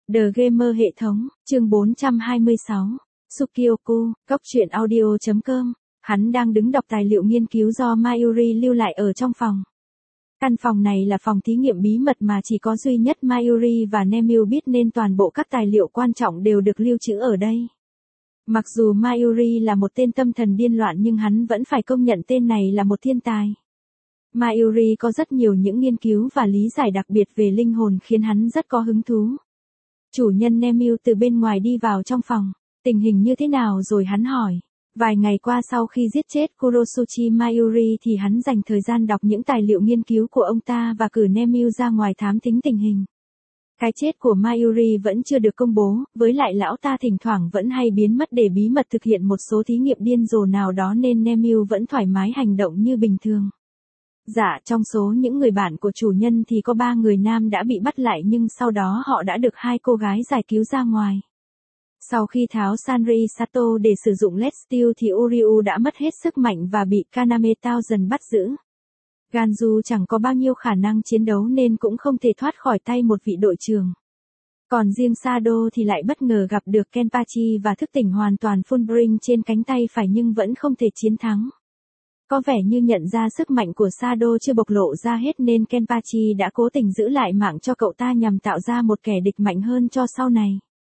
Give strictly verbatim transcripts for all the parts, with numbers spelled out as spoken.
The Gamer hệ thống, chương bốn trăm hai mươi sáu. Tsukioku, góc truyện audio chấm com. Hắn đang đứng đọc tài liệu nghiên cứu do Mayuri lưu lại ở trong phòng. Căn phòng này là phòng thí nghiệm bí mật mà chỉ có duy nhất Mayuri và Nemil biết nên toàn bộ các tài liệu quan trọng đều được lưu trữ ở đây. Mặc dù Mayuri là một tên tâm thần điên loạn nhưng hắn vẫn phải công nhận tên này là một thiên tài. Mayuri có rất nhiều những nghiên cứu và lý giải đặc biệt về linh hồn khiến hắn rất có hứng thú. Chủ nhân Nemil từ bên ngoài đi vào trong phòng. Tình hình như thế nào rồi hắn hỏi. Vài ngày qua sau khi giết chết Kurosuchi Mayuri thì hắn dành thời gian đọc những tài liệu nghiên cứu của ông ta và cử Nemil ra ngoài thám thính tình hình. Cái chết của Mayuri vẫn chưa được công bố, với lại lão ta thỉnh thoảng vẫn hay biến mất để bí mật thực hiện một số thí nghiệm điên rồ nào đó nên Nemil vẫn thoải mái hành động như bình thường. Dạ, trong số những người bạn của chủ nhân thì có ba người nam đã bị bắt lại nhưng sau đó họ đã được hai cô gái giải cứu ra ngoài. Sau khi tháo Sanri Sato để sử dụng Let's Steel thì Uryu đã mất hết sức mạnh và bị Kaname Tao dần bắt giữ. Ganju chẳng có bao nhiêu khả năng chiến đấu nên cũng không thể thoát khỏi tay một vị đội trưởng. Còn riêng Sado thì lại bất ngờ gặp được Kenpachi và thức tỉnh hoàn toàn Fullbring trên cánh tay phải nhưng vẫn không thể chiến thắng. Có vẻ như nhận ra sức mạnh của Sado chưa bộc lộ ra hết nên Kenpachi đã cố tình giữ lại mạng cho cậu ta nhằm tạo ra một kẻ địch mạnh hơn cho sau này.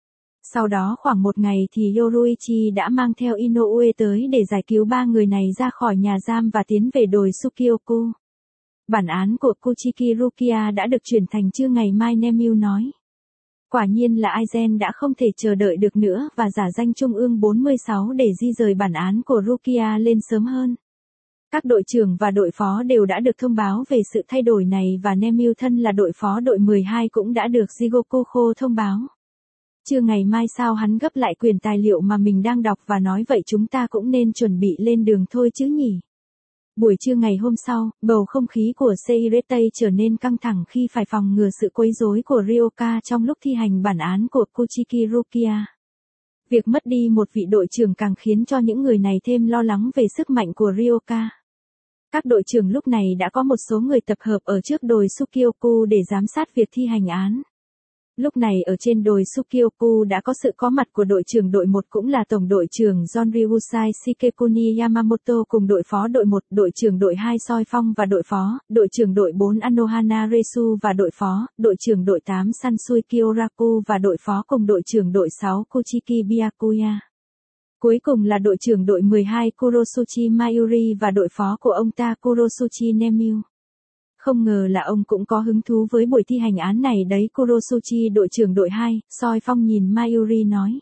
Sau đó khoảng một ngày thì Yoruichi đã mang theo Inoue tới để giải cứu ba người này ra khỏi nhà giam và tiến về đồi Tsukioku. Bản án của Kuchiki Rukia đã được chuyển thành chương ngày mai, Nemil nói. Quả nhiên là Aizen đã không thể chờ đợi được nữa và giả danh Trung ương bốn mươi sáu để di rời bản án của Rukia lên sớm hơn. Các đội trưởng và đội phó đều đã được thông báo về sự thay đổi này và Nemil thân là đội phó đội mười hai cũng đã được Jigoku Kho thông báo. Chưa ngày mai sao hắn gấp lại quyển tài liệu mà mình đang đọc và nói vậy chúng ta cũng nên chuẩn bị lên đường thôi chứ nhỉ. Buổi trưa ngày hôm sau, bầu không khí của Seirete trở nên căng thẳng khi phải phòng ngừa sự quấy rối của Ryoka trong lúc thi hành bản án của Kuchiki Rukia. Việc mất đi một vị đội trưởng càng khiến cho những người này thêm lo lắng về sức mạnh của Ryoka. Các đội trưởng lúc này đã có một số người tập hợp ở trước đồi Tsukioku để giám sát việc thi hành án. Lúc này ở trên đồi Tsukioku đã có sự có mặt của đội trưởng đội một cũng là tổng đội trưởng Jonryusai Shigekuni Yamamoto cùng đội phó đội một, đội trưởng đội hai Soi Phong và đội phó, đội trưởng đội bốn Anohana Resu và đội phó, đội trưởng đội tám Sansui Kyoraku và đội phó cùng đội trưởng đội sáu Kuchiki Byakuya. Cuối cùng là đội trưởng đội mười hai Kurosuchi Mayuri và đội phó của ông ta Kurosuchi Nemil. Không ngờ là ông cũng có hứng thú với buổi thi hành án này đấy. Kurosuchi đội trưởng đội hai, Soi Phong nhìn Mayuri nói.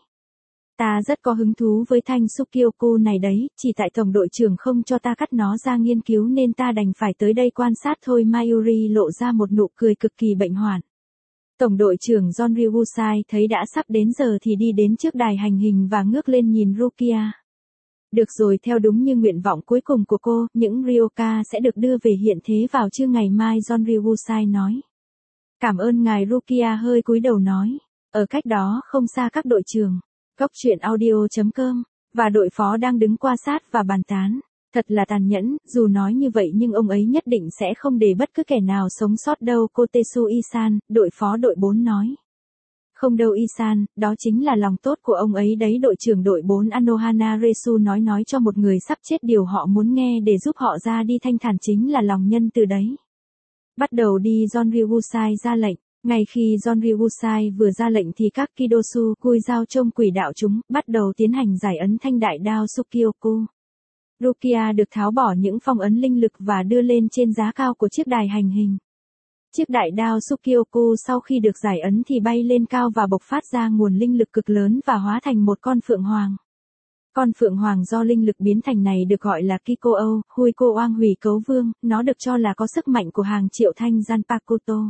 Ta rất có hứng thú với thanh Tsukioku này đấy, chỉ tại tổng đội trưởng không cho ta cắt nó ra nghiên cứu nên ta đành phải tới đây quan sát thôi. Mayuri lộ ra một nụ cười cực kỳ bệnh hoạn. Tổng đội trưởng Jonryusai thấy đã sắp đến giờ thì đi đến trước đài hành hình và ngước lên nhìn Rukia. Được rồi, theo đúng như nguyện vọng cuối cùng của cô, những Ryoka sẽ được đưa về hiện thế vào trưa ngày mai, Jonryusai nói. Cảm ơn ngài. Rukia hơi cúi đầu nói. Ở cách đó không xa các đội trưởng, góc truyện audio chấm com, và đội phó đang đứng qua sát và bàn tán. Thật là tàn nhẫn, dù nói như vậy nhưng ông ấy nhất định sẽ không để bất cứ kẻ nào sống sót đâu. Kotetsu Isan, đội phó đội bốn nói. Không đâu Isan, đó chính là lòng tốt của ông ấy đấy. Đội trưởng đội bốn Anohana Resu nói nói cho một người sắp chết điều họ muốn nghe để giúp họ ra đi thanh thản chính là lòng nhân từ đấy. Bắt đầu đi, Jonryusai ra lệnh. Ngay khi Jonryusai vừa ra lệnh thì các Kidosu, cùi dao trông quỷ đạo chúng, bắt đầu tiến hành giải ấn thanh đại đao Tsukioku. Rukia được tháo bỏ những phong ấn linh lực và đưa lên trên giá cao của chiếc đài hành hình. Chiếc đại đao Tsukioku sau khi được giải ấn thì bay lên cao và bộc phát ra nguồn linh lực cực lớn và hóa thành một con phượng hoàng. Con phượng hoàng do linh lực biến thành này được gọi là Kiko-o, Huiko Oang Hủy Cấu Vương, nó được cho là có sức mạnh của hàng triệu thanh Zanpakuto.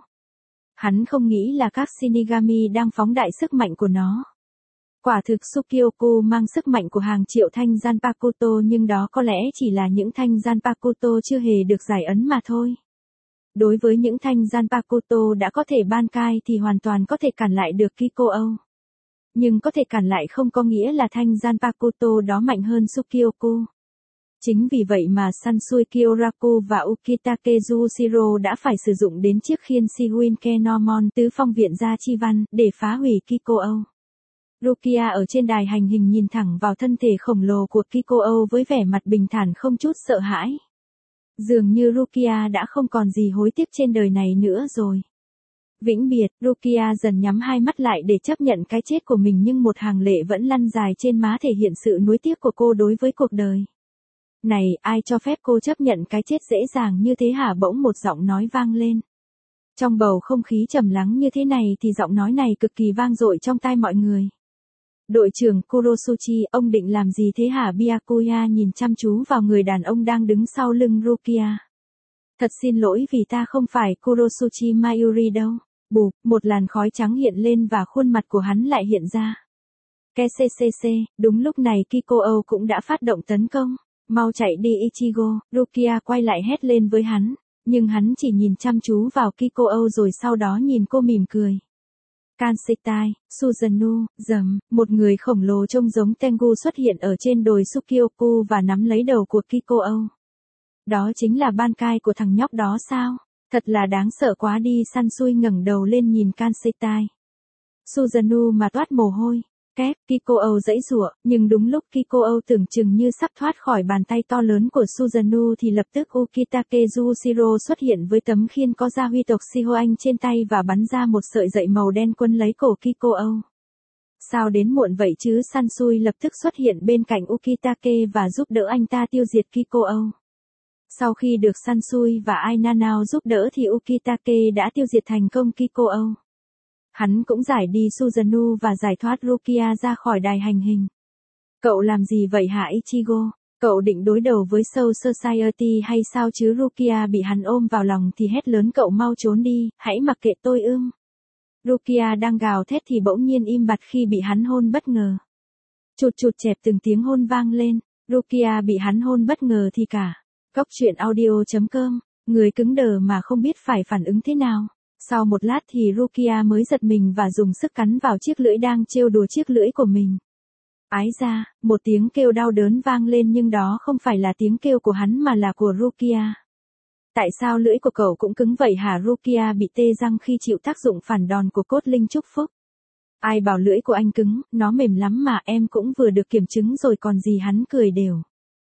Hắn không nghĩ là các Shinigami đang phóng đại sức mạnh của nó. Quả thực Tsukioku mang sức mạnh của hàng triệu thanh Zanpakuto nhưng đó có lẽ chỉ là những thanh Zanpakuto chưa hề được giải ấn mà thôi. Đối với những thanh Zanpakuto đã có thể ban cai thì hoàn toàn có thể cản lại được Kiko-o. Nhưng có thể cản lại không có nghĩa là thanh Zanpakuto đó mạnh hơn Tsukioku. Chính vì vậy mà Sansui Kyoraku và Ukitake Yushiro đã phải sử dụng đến chiếc khiên Shiwin Kenomon tứ phong viện gia chi văn để phá hủy Kiko Âu. Rukia ở trên đài hành hình nhìn thẳng vào thân thể khổng lồ của Kiko Âu với vẻ mặt bình thản không chút sợ hãi. Dường như Rukia đã không còn gì hối tiếc trên đời này nữa rồi. Vĩnh biệt, Rukia dần nhắm hai mắt lại để chấp nhận cái chết của mình, nhưng một hàng lệ vẫn lăn dài trên má thể hiện sự nuối tiếc của cô đối với cuộc đời. Này, ai cho phép cô chấp nhận cái chết dễ dàng như thế hả? Bỗng một giọng nói vang lên. Trong bầu không khí trầm lắng như thế này thì giọng nói này cực kỳ vang dội trong tai mọi người. Đội trưởng Kurosuchi, ông định làm gì thế hả? Byakuya nhìn chăm chú vào người đàn ông đang đứng sau lưng Rukia. Thật xin lỗi vì ta không phải Kurosuchi Mayuri đâu. Bụp, một làn khói trắng hiện lên và khuôn mặt của hắn lại hiện ra. Kccc, đúng lúc này Kiko Âu cũng đã phát động tấn công. Mau chạy đi Ichigo, Rukia quay lại hét lên với hắn. Nhưng hắn chỉ nhìn chăm chú vào Kiko Âu rồi sau đó nhìn cô mỉm cười. Kanseitai, Suzano, dầm, một người khổng lồ trông giống Tengu xuất hiện ở trên đồi Sukyoku và nắm lấy đầu của Kiko Âu. Đó chính là Bankai của thằng nhóc đó sao? Thật là đáng sợ quá đi. Sansui ngẩng đầu lên nhìn Kanseitai. Suzano mà toát mồ hôi. Kép, Kiko Âu giãy giụa, nhưng đúng lúc Kiko Âu tưởng chừng như sắp thoát khỏi bàn tay to lớn của Suzano thì lập tức Ukitake Yushiro xuất hiện với tấm khiên có gia huy tộc Shihoan trên tay và bắn ra một sợi dậy màu đen quấn lấy cổ Kiko Âu. Sao đến muộn vậy chứ? Sansui lập tức xuất hiện bên cạnh Ukitake và giúp đỡ anh ta tiêu diệt Kiko Âu. Sau khi được Sansui và Ainanao giúp đỡ thì Ukitake đã tiêu diệt thành công Kiko Âu. Hắn cũng giải đi Suzano và giải thoát Rukia ra khỏi đài hành hình. Cậu làm gì vậy hả Ichigo? Cậu định đối đầu với Soul Society hay sao chứ? Rukia bị hắn ôm vào lòng thì hét lớn, cậu mau trốn đi, hãy mặc kệ tôi ưng. Rukia đang gào thét thì bỗng nhiên im bặt khi bị hắn hôn bất ngờ. Chụt chụt chẹp từng tiếng hôn vang lên, Rukia bị hắn hôn bất ngờ thì cả. Cốc truyện audio chấm com, người cứng đờ mà không biết phải phản ứng thế nào. Sau một lát thì Rukia mới giật mình và dùng sức cắn vào chiếc lưỡi đang trêu đùa chiếc lưỡi của mình. Ái ra, một tiếng kêu đau đớn vang lên nhưng đó không phải là tiếng kêu của hắn mà là của Rukia. Tại sao lưỡi của cậu cũng cứng vậy hả? Rukia bị tê răng khi chịu tác dụng phản đòn của cốt linh chúc phúc. Ai bảo lưỡi của anh cứng, nó mềm lắm mà, em cũng vừa được kiểm chứng rồi còn gì. Hắn cười đều.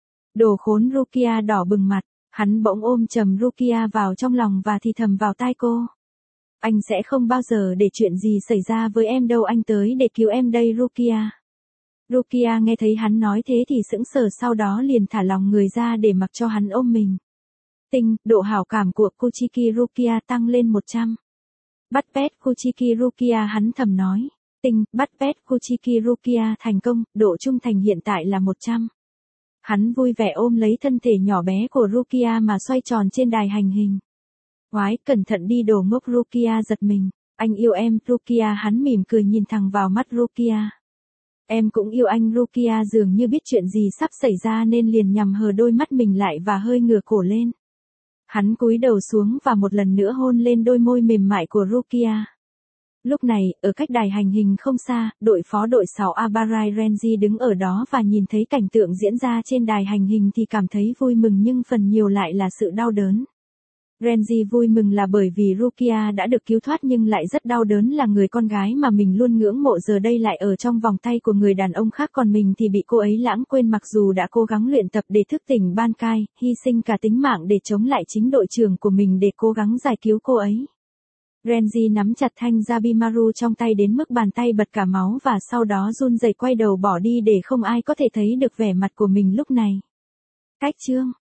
Đồ khốn. Rukia đỏ bừng mặt, hắn bỗng ôm chầm Rukia vào trong lòng và thì thầm vào tai cô. Anh sẽ không bao giờ để chuyện gì xảy ra với em đâu, anh tới để cứu em đây Rukia. Rukia nghe thấy hắn nói thế thì sững sờ, sau đó liền thả lòng người ra để mặc cho hắn ôm mình. Tinh, độ hảo cảm của Kuchiki Rukia tăng lên một trăm. Bắt pet Kuchiki Rukia, hắn thầm nói. Tinh, bắt pet Kuchiki Rukia thành công, độ trung thành hiện tại là một trăm. Hắn vui vẻ ôm lấy thân thể nhỏ bé của Rukia mà xoay tròn trên đài hành hình. Ngoái, cẩn thận đi đồ ngốc. Rukia giật mình. Anh yêu em, Rukia. Hắn mỉm cười nhìn thẳng vào mắt Rukia. Em cũng yêu anh. Rukia dường như biết chuyện gì sắp xảy ra nên liền nhằm hờ đôi mắt mình lại và hơi ngửa cổ lên. Hắn cúi đầu xuống và một lần nữa hôn lên đôi môi mềm mại của Rukia. Lúc này, ở cách đài hành hình không xa, đội phó đội sáu Abarai Renji đứng ở đó và nhìn thấy cảnh tượng diễn ra trên đài hành hình thì cảm thấy vui mừng nhưng phần nhiều lại là sự đau đớn. Renji vui mừng là bởi vì Rukia đã được cứu thoát nhưng lại rất đau đớn là người con gái mà mình luôn ngưỡng mộ giờ đây lại ở trong vòng tay của người đàn ông khác, còn mình thì bị cô ấy lãng quên mặc dù đã cố gắng luyện tập để thức tỉnh Bankai, hy sinh cả tính mạng để chống lại chính đội trưởng của mình để cố gắng giải cứu cô ấy. Renji nắm chặt thanh Zabimaru trong tay đến mức bàn tay bật cả máu và sau đó run rẩy quay đầu bỏ đi để không ai có thể thấy được vẻ mặt của mình lúc này. Cách chương